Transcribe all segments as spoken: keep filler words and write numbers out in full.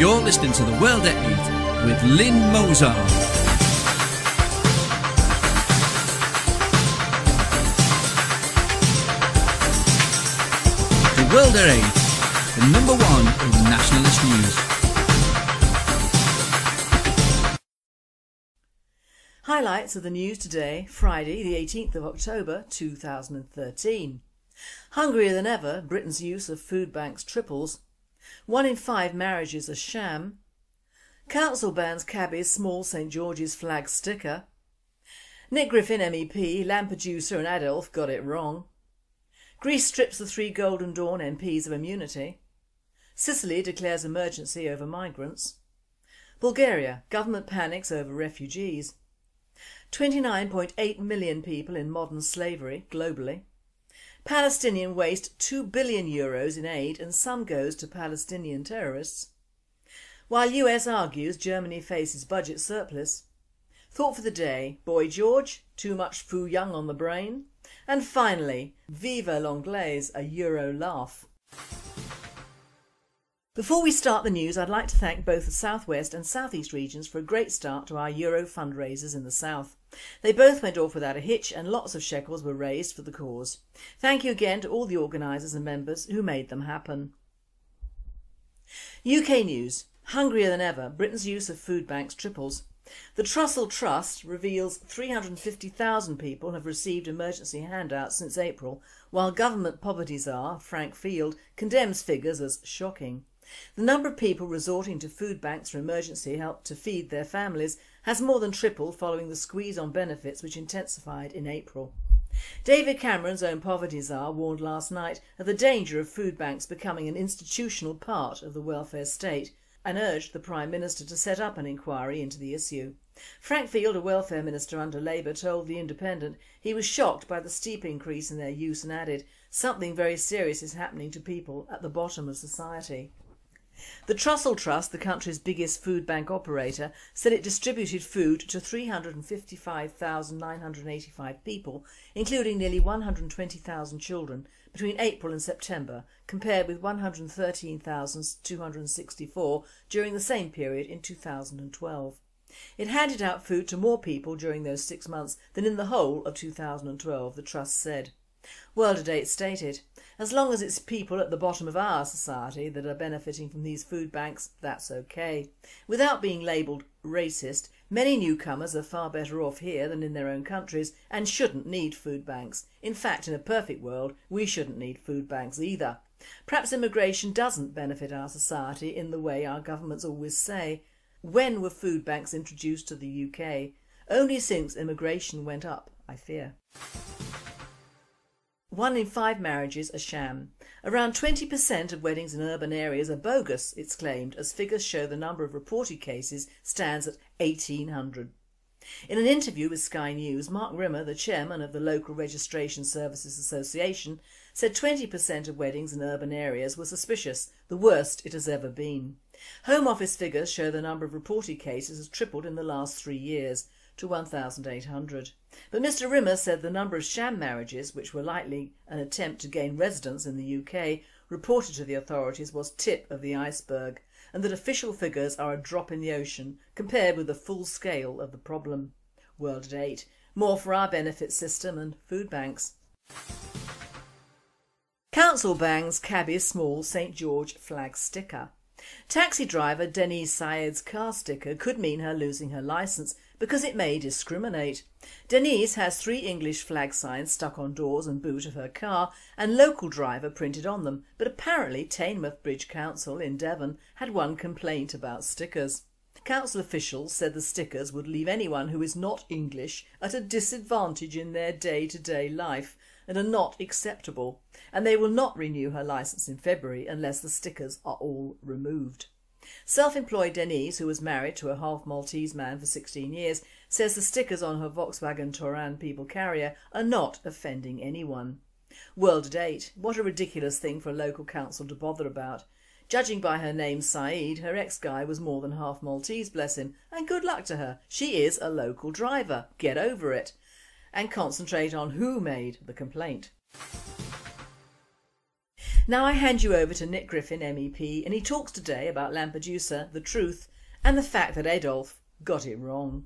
You're listening to The World at eight with Lynn Mozart. The World at eight, the number one in nationalist news. Highlights of the news today, Friday the eighteenth of October two thousand thirteen. Hungrier than ever, Britain's use of food banks triples. One in five marriages a sham. Council bans cabbies small St George's flag sticker. Nick Griffin M E P, Lampedusa and Adolf got it wrong. Greece strips the three Golden Dawn M Ps of immunity. Sicily declares emergency over migrants. Bulgaria, government panics over refugees. twenty-nine point eight million people in modern slavery globally. Palestinian waste two billion euros in aid and some goes to Palestinian terrorists. While U S argues Germany faces budget surplus. Thought for the day, Boy George, too much Fu Young on the brain. And finally, Viva l'Anglaise, a Euro laugh. Before we start the news, I'd like to thank both the South West and South East regions for a great start to our Euro fundraisers in the South. They both went off without a hitch and lots of shekels were raised for the cause. Thank you again to all the organisers and members who made them happen. U K news. Hungrier than ever, Britain's use of food banks triples. The Trussell Trust reveals three hundred fifty thousand people have received emergency handouts since April, while government poverty czar Frank Field condemns figures as shocking. The number of people resorting to food banks for emergency help to feed their families has more than tripled following the squeeze on benefits which intensified in April. David Cameron's own poverty czar warned last night of the danger of food banks becoming an institutional part of the welfare state and urged the Prime Minister to set up an inquiry into the issue. Frank Field, a welfare minister under Labour, told The Independent he was shocked by the steep increase in their use and added, "Something very serious is happening to people at the bottom of society." The Trussell Trust, the country's biggest food bank operator, said it distributed food to three hundred fifty-five thousand nine hundred eighty-five people, including nearly one hundred twenty thousand children, between April and September, compared with one hundred thirteen thousand two hundred sixty-four during the same period in two thousand twelve. It handed out food to more people during those six months than in the whole of two thousand twelve, the Trust said. World at eight stated, "As long as it's people at the bottom of our society that are benefiting from these food banks, that's okay. Without being labelled racist, many newcomers are far better off here than in their own countries and shouldn't need food banks. In fact, in a perfect world, we shouldn't need food banks either. Perhaps immigration doesn't benefit our society in the way our governments always say. When were food banks introduced to the U K? Only since immigration went up, I fear." One in five marriages a sham. Around twenty percent of weddings in urban areas are bogus, it's claimed, as figures show the number of reported cases stands at eighteen hundred. In an interview with Sky News, Mark Rimmer, the chairman of the Local Registration Services Association, said twenty percent of weddings in urban areas were suspicious, the worst it has ever been. Home Office figures show the number of reported cases has tripled in the last three years, to one thousand eight hundred. But Mr Rimmer said the number of sham marriages, which were likely an attempt to gain residence in the U K, reported to the authorities was tip of the iceberg, and that official figures are a drop in the ocean compared with the full scale of the problem. World at eight. More for our benefit system and food banks. Council bangs cabbies small St George flag sticker. Taxi driver Denise Syed's car sticker could mean her losing her licence because it may discriminate. Denise has three English flag signs stuck on doors and boot of her car and local driver printed on them, but apparently Teignmouth Bridge Council in Devon had one complaint about stickers. Council officials said the stickers would leave anyone who is not English at a disadvantage in their day-to-day life and are not acceptable, and they will not renew her licence in February unless the stickers are all removed. Self-employed Denise, who was married to a half Maltese man for sixteen years, says the stickers on her Volkswagen Touran people carrier are not offending anyone. World at eight. What a ridiculous thing for a local council to bother about. Judging by her name Saeed, her ex-guy was more than half Maltese, bless him, and good luck to her. She is a local driver. Get over it. And concentrate on who made the complaint. Now I hand you over to Nick Griffin, M E P, and he talks today about Lampedusa, the truth, and the fact that Adolf got it wrong.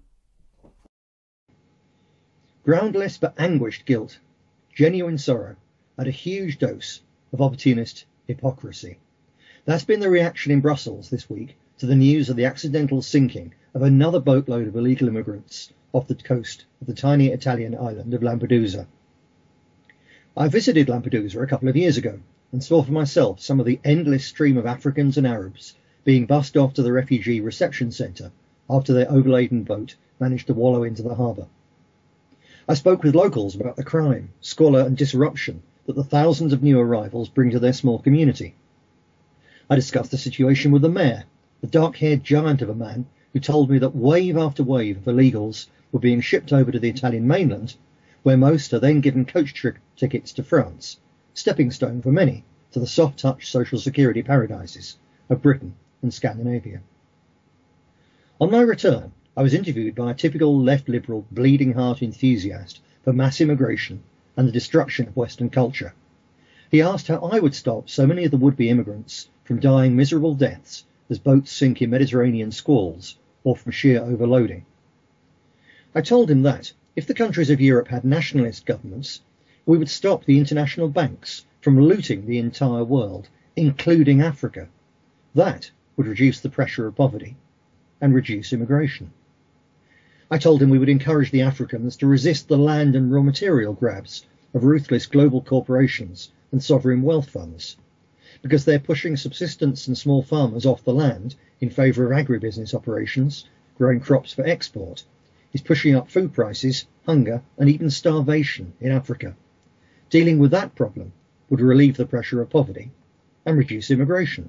Groundless but anguished guilt, genuine sorrow, and a huge dose of opportunist hypocrisy. That's been the reaction in Brussels this week to the news of the accidental sinking of another boatload of illegal immigrants off the coast of the tiny Italian island of Lampedusa. I visited Lampedusa a couple of years ago and saw for myself some of the endless stream of Africans and Arabs being bussed off to the refugee reception centre after their overladen boat managed to wallow into the harbour. I spoke with locals about the crime, squalor and disruption that the thousands of new arrivals bring to their small community. I discussed the situation with the mayor, the dark-haired giant of a man who told me that wave after wave of illegals were being shipped over to the Italian mainland, where most are then given coach tri- tickets to France, stepping stone for many to the soft-touch social security paradises of Britain and Scandinavia. On my return, I was interviewed by a typical left-liberal bleeding heart enthusiast for mass immigration and the destruction of Western culture. He asked how I would stop so many of the would-be immigrants from dying miserable deaths as boats sink in Mediterranean squalls or from sheer overloading. I told him that, if the countries of Europe had nationalist governments, we would stop the international banks from looting the entire world, including Africa. That would reduce the pressure of poverty and reduce immigration. I told him we would encourage the Africans to resist the land and raw material grabs of ruthless global corporations and sovereign wealth funds, because they're pushing subsistence and small farmers off the land in favour of agribusiness operations, growing crops for export, is pushing up food prices, hunger and even starvation in Africa. Dealing with that problem would relieve the pressure of poverty and reduce immigration.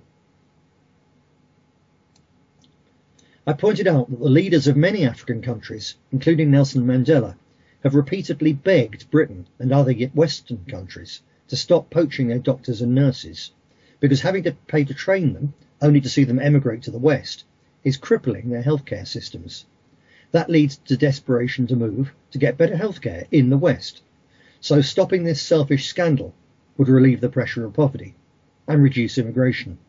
I pointed out that the leaders of many African countries, including Nelson Mandela, have repeatedly begged Britain and other Western countries to stop poaching their doctors and nurses, because having to pay to train them, only to see them emigrate to the West, is crippling their healthcare systems. That leads to desperation to move to get better healthcare in the West. So stopping this selfish scandal would relieve the pressure of poverty and reduce immigration.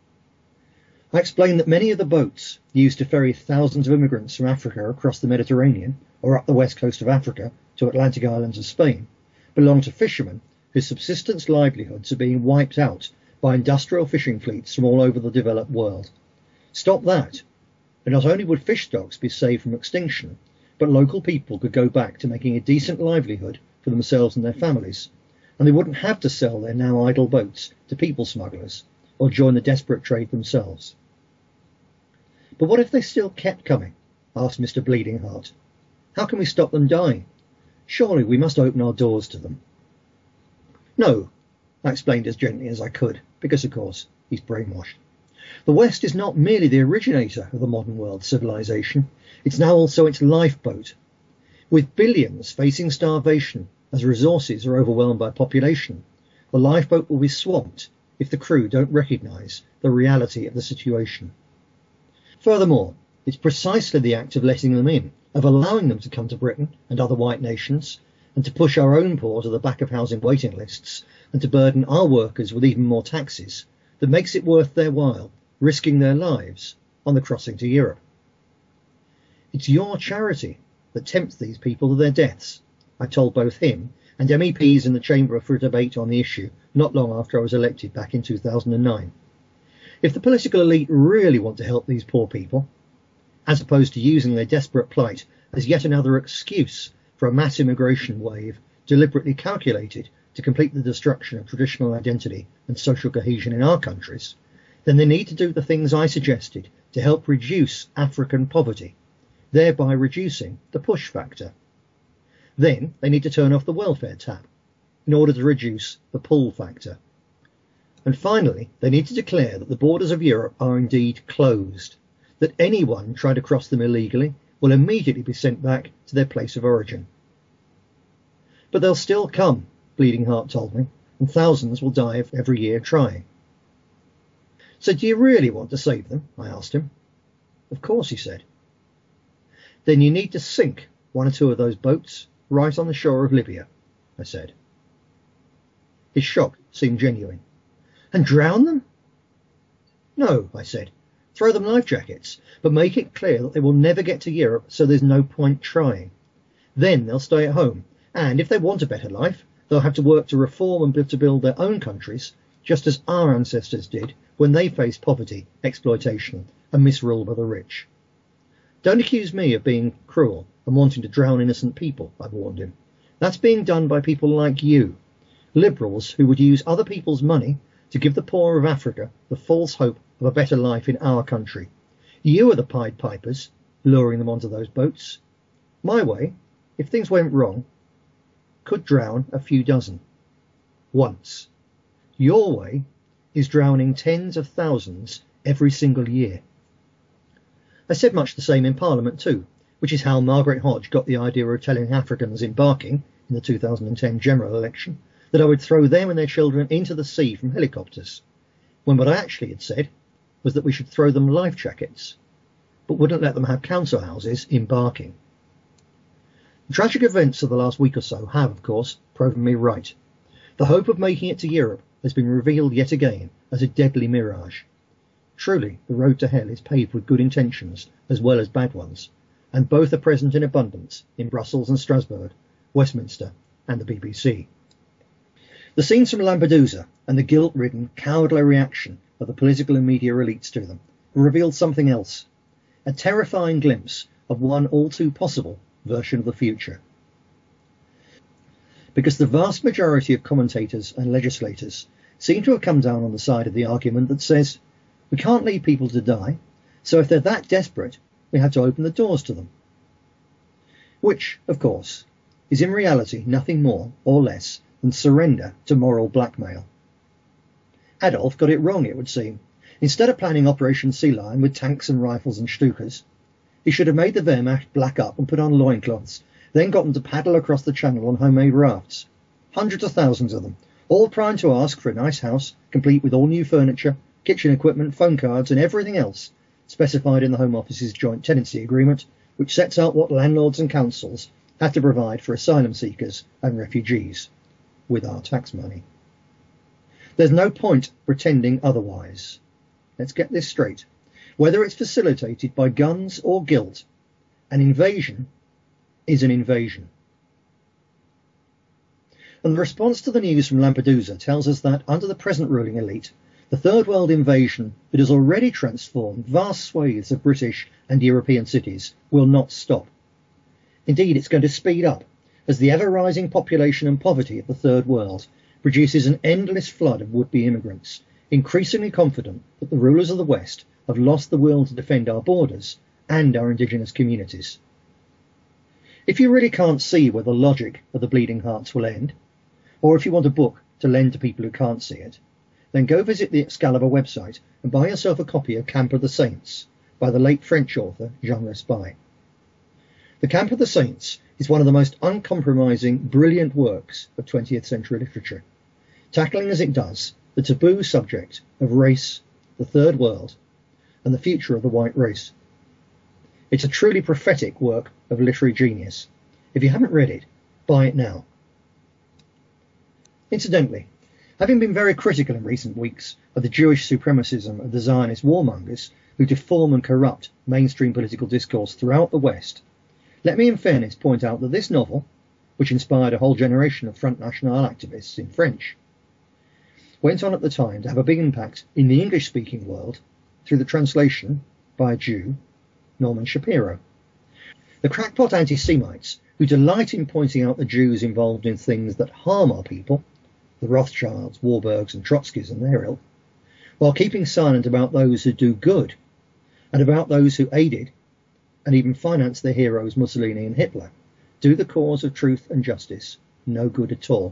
I explained that many of the boats used to ferry thousands of immigrants from Africa across the Mediterranean or up the west coast of Africa to Atlantic islands of Spain belong to fishermen whose subsistence livelihoods are being wiped out by industrial fishing fleets from all over the developed world. Stop that, and not only would fish stocks be saved from extinction, but local people could go back to making a decent livelihood for themselves and their families, and they wouldn't have to sell their now idle boats to people smugglers or join the desperate trade themselves. But what if they still kept coming? Asked Mister Bleeding Heart. How can we stop them dying? Surely we must open our doors to them. No, I explained as gently as I could, because of course he's brainwashed. The West is not merely the originator of the modern world civilization, it's now also its lifeboat. With billions facing starvation as resources are overwhelmed by population, the lifeboat will be swamped if the crew don't recognise the reality of the situation. Furthermore, it's precisely the act of letting them in, of allowing them to come to Britain and other white nations, and to push our own poor to the back of housing waiting lists, and to burden our workers with even more taxes, that makes it worth their while risking their lives on the crossing to Europe. It's your charity that tempts these people to their deaths, I told both him and M E Ps in the chamber for a debate on the issue not long after I was elected back in two thousand nine. If the political elite really want to help these poor people, as opposed to using their desperate plight as yet another excuse for a mass immigration wave deliberately calculated to complete the destruction of traditional identity and social cohesion in our countries, then they need to do the things I suggested to help reduce African poverty, thereby reducing the push factor. Then they need to turn off the welfare tap in order to reduce the pull factor. And finally, they need to declare that the borders of Europe are indeed closed, that anyone trying to cross them illegally will immediately be sent back to their place of origin. But they'll still come, Bleeding Heart told me, and thousands will die every year trying. So do you really want to save them? I asked him. Of course, he said. Then you need to sink one or two of those boats right on the shore of Libya, I said. His shock seemed genuine. And drown them? No, I said. Throw them life jackets, but make it clear that they will never get to Europe, so there's no point trying. Then they'll stay at home, and if they want a better life, they'll have to work to reform and build to build their own countries, just as our ancestors did when they faced poverty, exploitation, and misrule by the rich. Don't accuse me of being cruel and wanting to drown innocent people, I warned him. That's being done by people like you, liberals who would use other people's money to give the poor of Africa the false hope of a better life in our country. You are the Pied Pipers, luring them onto those boats. My way, if things went wrong, could drown a few dozen. Once. Your way is drowning tens of thousands every single year. I said much the same in Parliament too, which is how Margaret Hodge got the idea of telling Africans embarking in the two thousand ten general election that I would throw them and their children into the sea from helicopters, when what I actually had said was that we should throw them life jackets, but wouldn't let them have council houses embarking. The tragic events of the last week or so have, of course, proven me right. The hope of making it to Europe has been revealed yet again as a deadly mirage. Truly, the road to hell is paved with good intentions as well as bad ones, and both are present in abundance in Brussels and Strasbourg, Westminster and the B B C. The scenes from Lampedusa and the guilt-ridden, cowardly reaction of the political and media elites to them revealed something else, a terrifying glimpse of one all too possible version of the future. Because the vast majority of commentators and legislators seem to have come down on the side of the argument that says, we can't leave people to die, so if they're that desperate, we have to open the doors to them. Which, of course, is in reality nothing more or less than surrender to moral blackmail. Adolf got it wrong, it would seem. Instead of planning Operation Sea Lion with tanks and rifles and Stukas, he should have made the Wehrmacht black up and put on loincloths, then got them to paddle across the channel on homemade rafts. Hundreds of thousands of them, all primed to ask for a nice house, complete with all new furniture, kitchen equipment, phone cards and everything else specified in the Home Office's joint tenancy agreement, which sets out what landlords and councils have to provide for asylum seekers and refugees, with our tax money. There's no point pretending otherwise. Let's get this straight. Whether it's facilitated by guns or guilt, an invasion is an invasion. And the response to the news from Lampedusa tells us that under the present ruling elite, the Third World invasion that has already transformed vast swathes of British and European cities will not stop. Indeed, it's going to speed up as the ever-rising population and poverty of the Third World produces an endless flood of would-be immigrants, increasingly confident that the rulers of the West have lost the will to defend our borders and our indigenous communities. If you really can't see where the logic of the Bleeding Hearts will end, or if you want a book to lend to people who can't see it, then go visit the Excalibur website and buy yourself a copy of Camp of the Saints by the late French author Jean Raspail. The Camp of the Saints is one of the most uncompromising, brilliant works of twentieth century literature, tackling as it does the taboo subject of race, the Third World, and the future of the white race. It's a truly prophetic work of literary genius. If you haven't read it, buy it now. Incidentally, having been very critical in recent weeks of the Jewish supremacism of the Zionist warmongers who deform and corrupt mainstream political discourse throughout the West, let me in fairness point out that this novel, which inspired a whole generation of Front National activists in French, went on at the time to have a big impact in the English-speaking world through the translation by a Jew, Norman Shapiro. The crackpot anti-Semites who delight in pointing out the Jews involved in things that harm our people, the Rothschilds, Warburgs and Trotskys and their ilk, while keeping silent about those who do good and about those who aided and even financed their heroes Mussolini and Hitler, do the cause of truth and justice no good at all.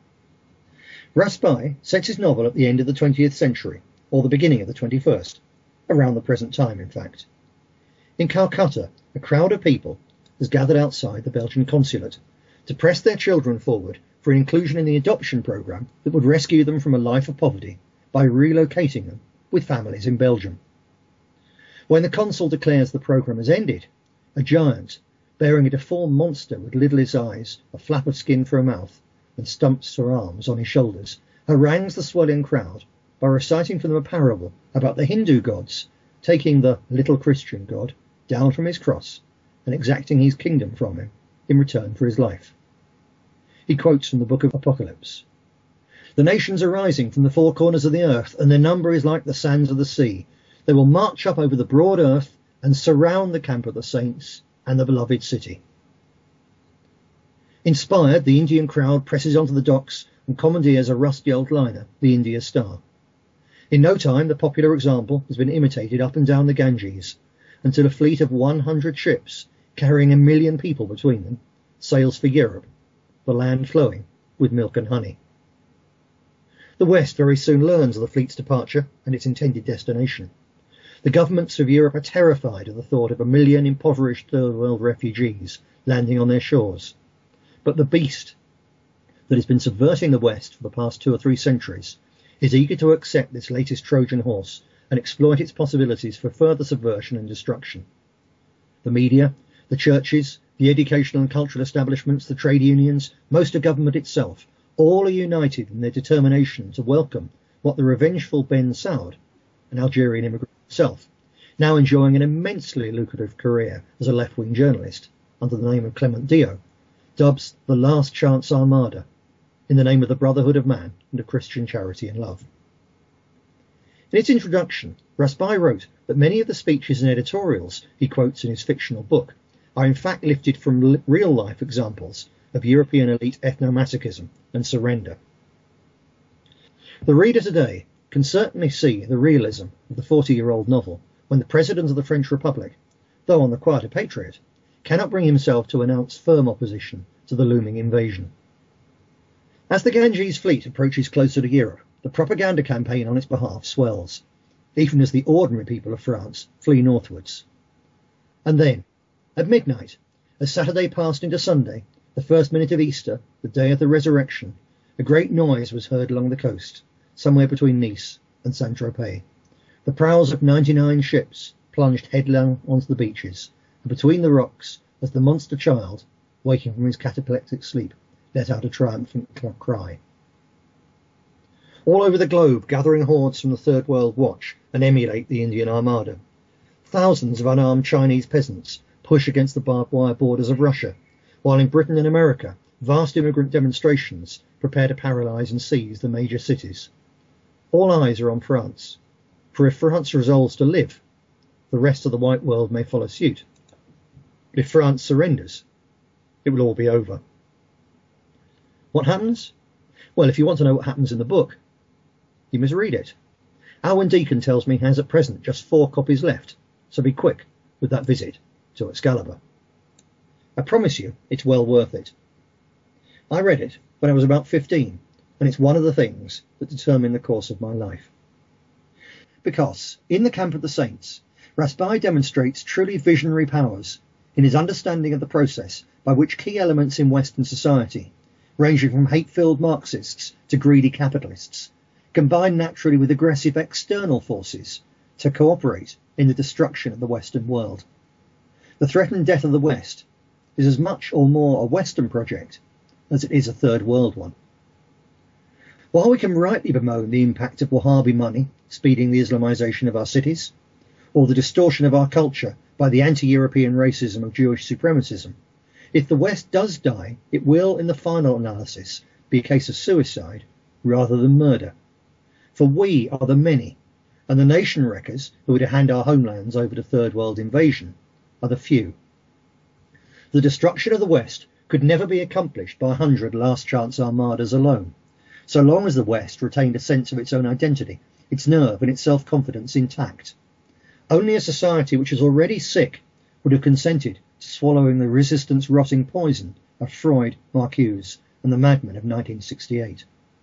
Raspail sets his novel at the end of the twentieth century, or the beginning of the twenty-first, around the present time in fact. In Calcutta, a crowd of people has gathered outside the Belgian consulate to press their children forward for inclusion in the adoption programme that would rescue them from a life of poverty by relocating them with families in Belgium. When the consul declares the programme has ended, a giant, bearing a deformed monster with lidless eyes, a flap of skin for a mouth, and stumps for arms on his shoulders, harangues the swelling crowd by reciting for them a parable about the Hindu gods taking the little Christian God down from his cross and exacting his kingdom from him in return for his life. He quotes from the book of Apocalypse. The nations are rising from the four corners of the earth, and their number is like the sands of the sea. They will march up over the broad earth and surround the camp of the saints and the beloved city. Inspired, the Indian crowd presses onto the docks and commandeers a rusty old liner, the India Star. In no time, the popular example has been imitated up and down the Ganges, until a fleet of one hundred ships, carrying a million people between them, sails for Europe, the land flowing with milk and honey. The West very soon learns of the fleet's departure and its intended destination. The governments of Europe are terrified at the thought of a million impoverished third world refugees landing on their shores. But the beast that has been subverting the West for the past two or three centuries is eager to accept this latest Trojan horse and exploit its possibilities for further subversion and destruction. The media, the churches, the educational and cultural establishments, the trade unions, most of government itself, all are united in their determination to welcome what the revengeful Ben Saud, an Algerian immigrant himself, now enjoying an immensely lucrative career as a left-wing journalist under the name of Clement Dio, dubs the Last Chance Armada, in the name of the brotherhood of man and of Christian charity and love. In its introduction, Raspail wrote that many of the speeches and editorials he quotes in his fictional book are in fact lifted from real-life examples of European elite ethnomasochism and surrender. The reader today can certainly see the realism of the forty-year-old novel when the President of the French Republic, though on the quiet a patriot, cannot bring himself to announce firm opposition to the looming invasion. As the Ganges fleet approaches closer to Europe, the propaganda campaign on its behalf swells, even as the ordinary people of France flee northwards. And then, at midnight, as Saturday passed into Sunday, the first minute of Easter, the day of the resurrection, a great noise was heard along the coast, somewhere between Nice and Saint-Tropez. The prows of ninety-nine ships plunged headlong onto the beaches, and between the rocks, as the monster child, waking from his cataplectic sleep, let out a triumphant cry. All over the globe, gathering hordes from the Third World watch and emulate the Indian Armada. Thousands of unarmed Chinese peasants push against the barbed wire borders of Russia, while in Britain and America, vast immigrant demonstrations prepare to paralyse and seize the major cities. All eyes are on France, for if France resolves to live, the rest of the white world may follow suit. But if France surrenders, it will all be over. What happens? Well, if you want to know what happens in the book, you must read it. Alwyn Deacon tells me he has at present just four copies left, so be quick with that visit to Excalibur. I promise you it's well worth it. I read it when I was about fifteen, and it's one of the things that determined the course of my life. Because, in The Camp of the Saints, Raspail demonstrates truly visionary powers in his understanding of the process by which key elements in Western society, ranging from hate-filled Marxists to greedy capitalists, combine naturally with aggressive external forces to cooperate in the destruction of the Western world. The threatened death of the West is as much or more a Western project as it is a Third World one. While we can rightly bemoan the impact of Wahhabi money speeding the Islamisation of our cities, or the distortion of our culture by the anti-European racism of Jewish supremacism, if the West does die, it will, in the final analysis, be a case of suicide rather than murder. For we are the many, and the nation wreckers who are to hand our homelands over to Third World invasion are the few. The destruction of the West could never be accomplished by a hundred last-chance armadas alone, so long as the West retained a sense of its own identity, its nerve and its self-confidence intact. Only a society which is already sick would have consented to swallowing the resistance-rotting poison of Freud, Marcuse and the madmen of nineteen sixty-eight.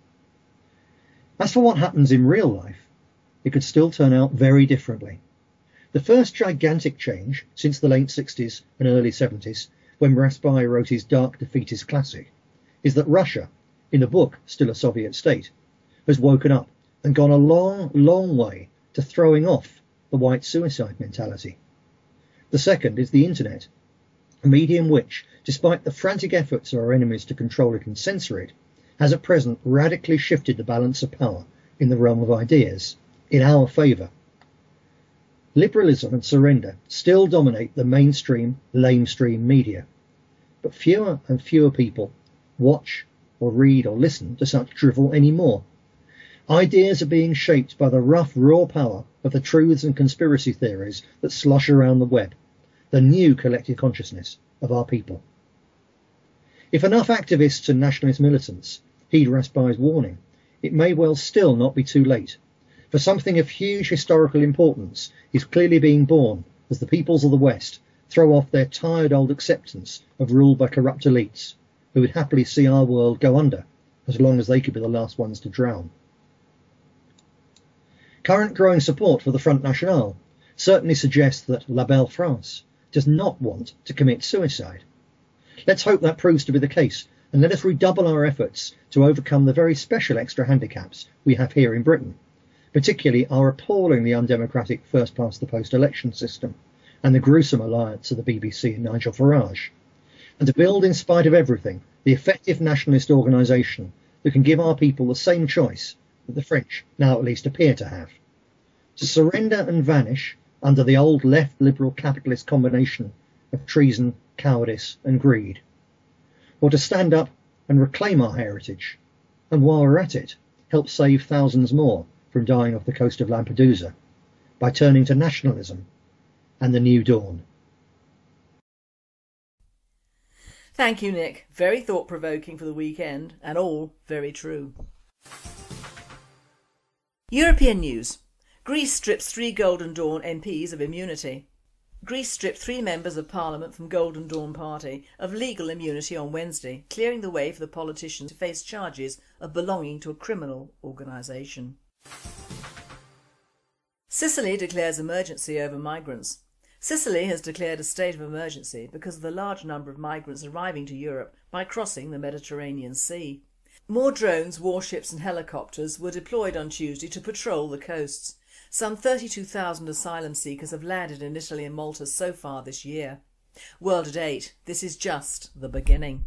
As for what happens in real life, it could still turn out very differently. The first gigantic change since the late sixties and early seventies, when Raspail wrote his dark defeatist classic, is that Russia, in the book still a Soviet state, has woken up and gone a long, long way to throwing off the white suicide mentality. The second is the internet, a medium which, despite the frantic efforts of our enemies to control it and censor it, has at present radically shifted the balance of power in the realm of ideas, in our favour. Liberalism and surrender still dominate the mainstream, lamestream media, but fewer and fewer people watch or read or listen to such drivel anymore. Ideas are being shaped by the rough, raw power of the truths and conspiracy theories that slosh around the web, the new collective consciousness of our people. If enough activists and nationalist militants heed Rasbai's warning, it may well still not be too late, for something of huge historical importance is clearly being born as the peoples of the West throw off their tired old acceptance of rule by corrupt elites who would happily see our world go under as long as they could be the last ones to drown. Current growing support for the Front National certainly suggests that La Belle France does not want to commit suicide. Let's hope that proves to be the case, and let us redouble our efforts to overcome the very special extra handicaps we have here in Britain, particularly our appallingly undemocratic first-past-the-post election system and the gruesome alliance of the B B C and Nigel Farage, and to build, in spite of everything, the effective nationalist organisation that can give our people the same choice that the French now at least appear to have: to surrender and vanish under the old left liberal capitalist combination of treason, cowardice and greed, or to stand up and reclaim our heritage, and while we're at it, help save thousands more from dying off the coast of Lampedusa by turning to nationalism and the new dawn. Thank you, Nick. Very thought-provoking for the weekend, and all very true. European news. Greece strips three Golden Dawn M Ps of immunity. Greece stripped three members of Parliament from Golden Dawn Party of legal immunity on Wednesday, clearing the way for the politicians to face charges of belonging to a criminal organisation. Sicily declares emergency over migrants. Sicily has declared a state of emergency because of the large number of migrants arriving to Europe by crossing the Mediterranean Sea. More drones, warships and helicopters were deployed on Tuesday to patrol the coasts. Some thirty-two thousand asylum seekers have landed in Italy and Malta so far this year. World at eight, this is just the beginning.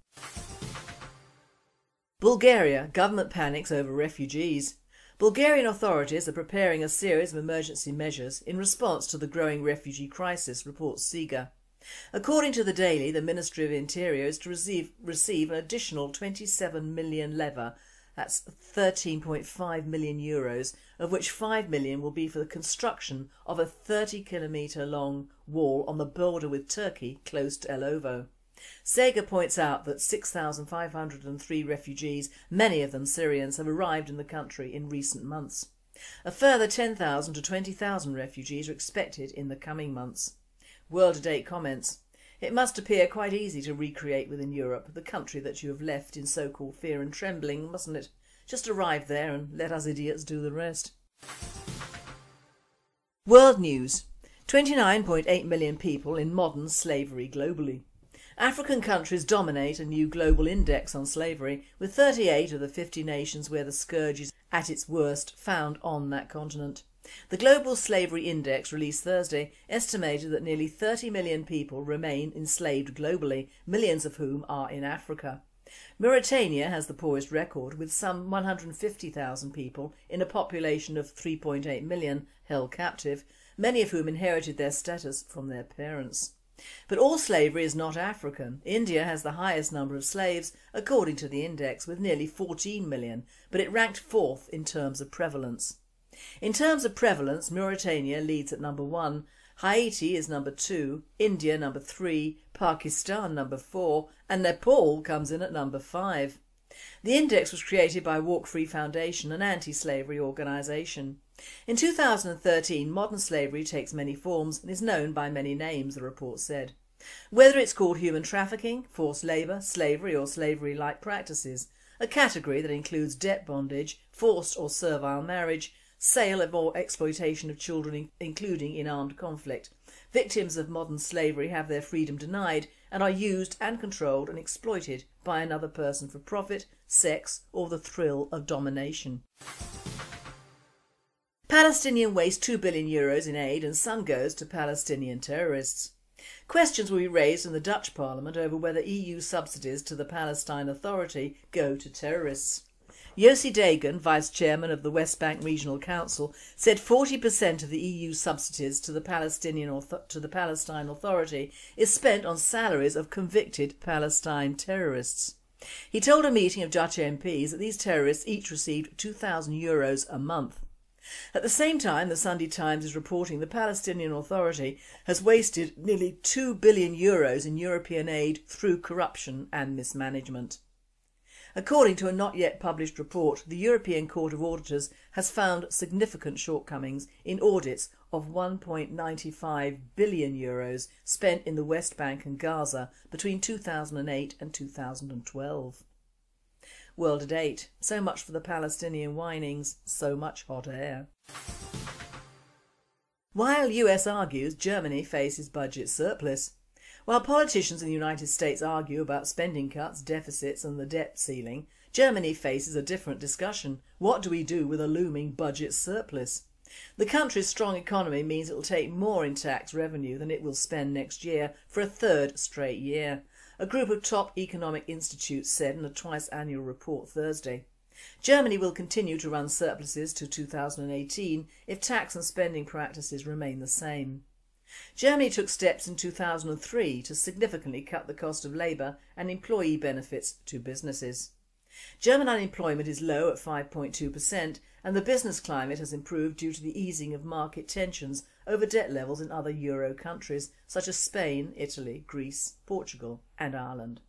Bulgaria, government panics over refugees. Bulgarian authorities are preparing a series of emergency measures in response to the growing refugee crisis, reports SIGA. According to the Daily, the Ministry of Interior is to receive, receive an additional twenty-seven million leva, that's thirteen point five million euros, of which five million will be for the construction of a thirty kilometre long wall on the border with Turkey close to Elovo. SEGA points out that six thousand five hundred three refugees, many of them Syrians, have arrived in the country in recent months. A further ten thousand to twenty thousand refugees are expected in the coming months. World at eight comments: it must appear quite easy to recreate within Europe the country that you have left in so-called fear and trembling, mustn't it? Just arrive there and let us idiots do the rest. World news. twenty-nine point eight million people in modern slavery globally. African countries dominate a new global index on slavery, with thirty-eight of the fifty nations where the scourge is at its worst found on that continent. The Global Slavery Index, released Thursday, estimated that nearly thirty million people remain enslaved globally, millions of whom are in Africa. Mauritania has the poorest record, with some one hundred fifty thousand people in a population of three point eight million held captive, many of whom inherited their status from their parents. But all slavery is not African. India has the highest number of slaves, according to the index, with nearly fourteen million, but it ranked fourth in terms of prevalence. In terms of prevalence, Mauritania leads at number one, Haiti is number two, India number three, Pakistan number four, and Nepal comes in at number five. The index was created by Walk Free Foundation, an anti-slavery organisation. In two thousand thirteen, modern slavery takes many forms and is known by many names, the report said. Whether it's called human trafficking, forced labour, slavery or slavery-like practices, a category that includes debt bondage, forced or servile marriage, sale of or exploitation of children, including in armed conflict. Victims of modern slavery have their freedom denied and are used and controlled and exploited by another person for profit, sex or the thrill of domination. Palestinian wastes two billion euros in aid and some goes to Palestinian terrorists. Questions will be raised in the Dutch Parliament over whether E U subsidies to the Palestine Authority go to terrorists. Yossi Dagan, Vice Chairman of the West Bank Regional Council, said forty percent of the E U subsidies to the Palestinian to the Palestine Authority is spent on salaries of convicted Palestine terrorists. He told a meeting of Dutch M Ps that these terrorists each received two thousand euros a month. At the same time, the Sunday Times is reporting the Palestinian Authority has wasted nearly two billion euros in European aid through corruption and mismanagement. According to a not yet published report, the European Court of Auditors has found significant shortcomings in audits of one point nine five billion euros spent in the West Bank and Gaza between two thousand eight and two thousand twelve. World at eight. So much for the Palestinian whinings, so much hot air. While U S argues, Germany faces budget surplus. While politicians in the United States argue about spending cuts, deficits and the debt ceiling, Germany faces a different discussion. What do we do with a looming budget surplus? The country's strong economy means it will take more in tax revenue than it will spend next year for a third straight year, a group of top economic institutes said in a twice-annual report Thursday. Germany will continue to run surpluses to two thousand eighteen if tax and spending practices remain the same. Germany took steps in two thousand three to significantly cut the cost of labour and employee benefits to businesses. German unemployment is low at five point two percent and the business climate has improved due to the easing of market tensions over debt levels in other Euro countries such as Spain, Italy, Greece, Portugal and Ireland.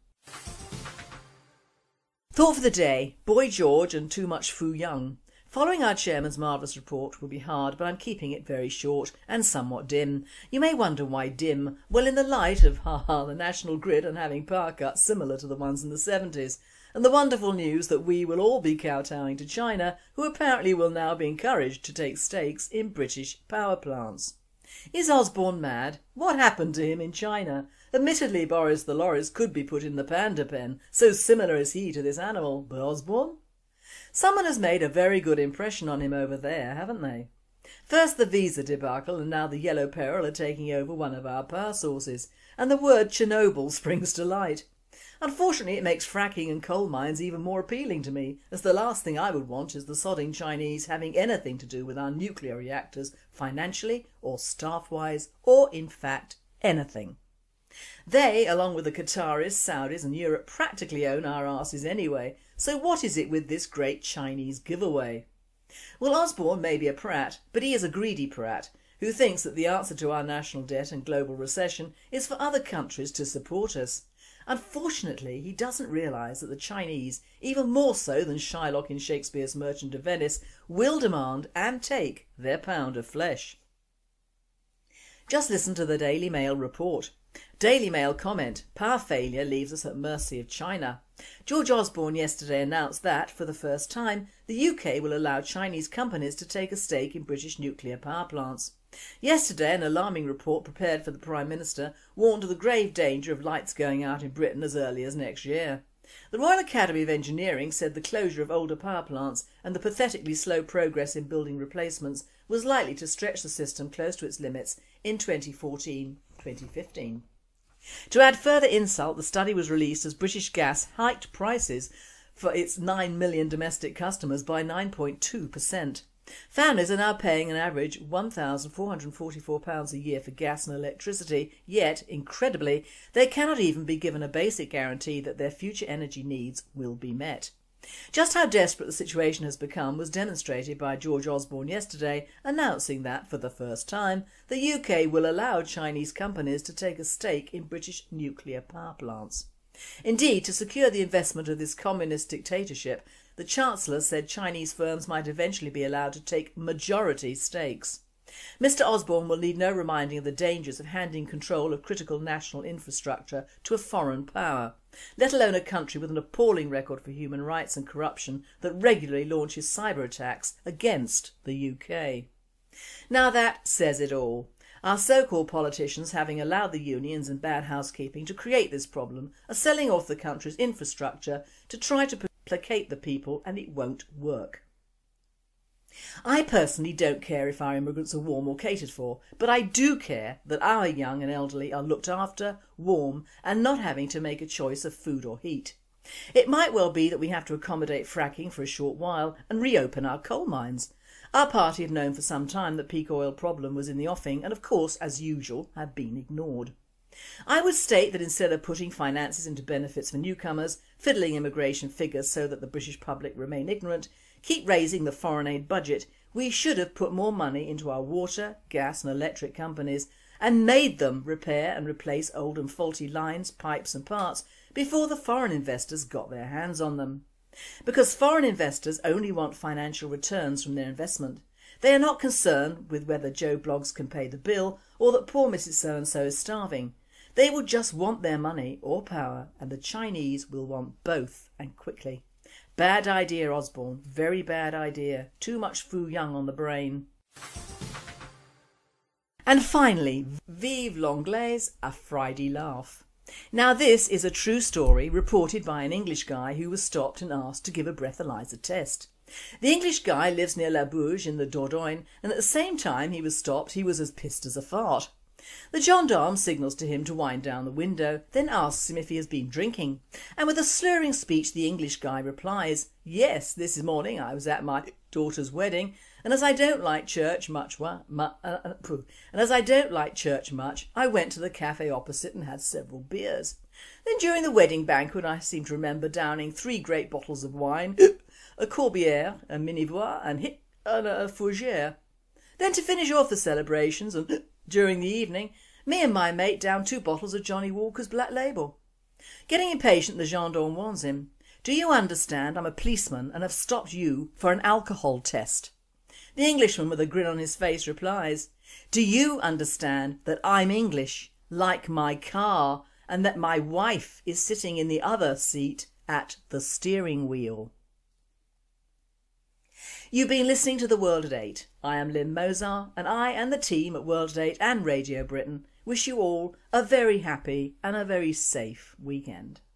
Thought for the day: Boy George and too much Fu Young. Following our chairman's marvellous report will be hard, but I'm keeping it very short and somewhat dim. You may wonder why dim. Well, in the light of, ha ha, the national grid and having power cuts similar to the ones in the seventies, and the wonderful news that we will all be kowtowing to China, who apparently will now be encouraged to take stakes in British power plants. Is Osborne mad? What happened to him in China? Admittedly, Boris the Loris could be put in the panda pen, so similar is he to this animal, but Osborne? Someone has made a very good impression on him over there, haven't they? First the visa debacle and now the yellow peril are taking over one of our power sources, and the word Chernobyl springs to light. Unfortunately, it makes fracking and coal mines even more appealing to me, as the last thing I would want is the sodding Chinese having anything to do with our nuclear reactors financially or staff-wise or, in fact, anything. They, along with the Qataris, Saudis and Europe, practically own our arses anyway, so what is it with this great Chinese giveaway? Well, Osborne may be a prat, but he is a greedy prat who thinks that the answer to our national debt and global recession is for other countries to support us. Unfortunately, he doesn't realise that the Chinese, even more so than Shylock in Shakespeare's Merchant of Venice, will demand and take their pound of flesh. Just listen to the Daily Mail report. Daily Mail comment: power failure leaves us at mercy of China. George Osborne yesterday announced that, for the first time, the U K will allow Chinese companies to take a stake in British nuclear power plants. Yesterday, an alarming report prepared for the Prime Minister warned of the grave danger of lights going out in Britain as early as next year. The Royal Academy of Engineering said the closure of older power plants and the pathetically slow progress in building replacements was likely to stretch the system close to its limits in twenty fourteen twenty fifteen. To add further insult, the study was released as British Gas hiked prices for its nine million domestic customers by nine point two percent. Families are now paying an average one thousand four hundred and forty-four pounds a year for gas and electricity, yet, incredibly, they cannot even be given a basic guarantee that their future energy needs will be met. Just how desperate the situation has become was demonstrated by George Osborne yesterday, announcing that, for the first time, the U K will allow Chinese companies to take a stake in British nuclear power plants. Indeed, to secure the investment of this communist dictatorship, the Chancellor said Chinese firms might eventually be allowed to take majority stakes. Mr Osborne will need no reminding of the dangers of handing control of critical national infrastructure to a foreign power, let alone a country with an appalling record for human rights and corruption that regularly launches cyber attacks against the U K. Now that says it all. Our so-called politicians, having allowed the unions and bad housekeeping to create this problem, are selling off the country's infrastructure to try to placate the people, and it won't work. I personally don't care if our immigrants are warm or catered for, but I do care that our young and elderly are looked after, warm and not having to make a choice of food or heat. It might well be that we have to accommodate fracking for a short while and reopen our coal mines. Our party have known for some time that peak oil problem was in the offing and of course, as usual, have been ignored. I would state that instead of putting finances into benefits for newcomers, fiddling immigration figures so that the British public remain ignorant, keep raising the foreign aid budget, we should have put more money into our water, gas and electric companies and made them repair and replace old and faulty lines, pipes and parts before the foreign investors got their hands on them. Because foreign investors only want financial returns from their investment. They are not concerned with whether Joe Bloggs can pay the bill or that poor Missus So-and-so is starving. They will just want their money or power, and the Chinese will want both, and quickly. Bad idea, Osborne, very bad idea. Too much Fu Young on the brain. And finally, vive l'anglaise, a Friday laugh. Now this is a true story reported by an English guy who was stopped and asked to give a breathalyser test. The English guy lives near La Bouge in the Dordogne, and at the same time he was stopped he was as pissed as a fart. The gendarme signals to him to wind down the window, then asks him if he has been drinking, and with a slurring speech the English guy replies, "Yes, this morning I was at my daughter's wedding, and as I don't like church much, wa, mu, uh, uh, and as I don't like church much, I went to the cafe opposite and had several beers. Then during the wedding banquet I seem to remember downing three great bottles of wine, a Corbière, a Minivois, and hit and a Fougère. Then to finish off the celebrations and during the evening, me and my mate downed two bottles of Johnny Walker's Black Label." Getting impatient, the gendarme warns him, "Do you understand I'm a policeman and have stopped you for an alcohol test?" The Englishman with a grin on his face replies, "Do you understand that I'm English, like my car, and that my wife is sitting in the other seat at the steering wheel?" You've been listening to The World at eight. I am Lynn Mozart, and I and the team at World at eight and Radio Britain wish you all a very happy and a very safe weekend.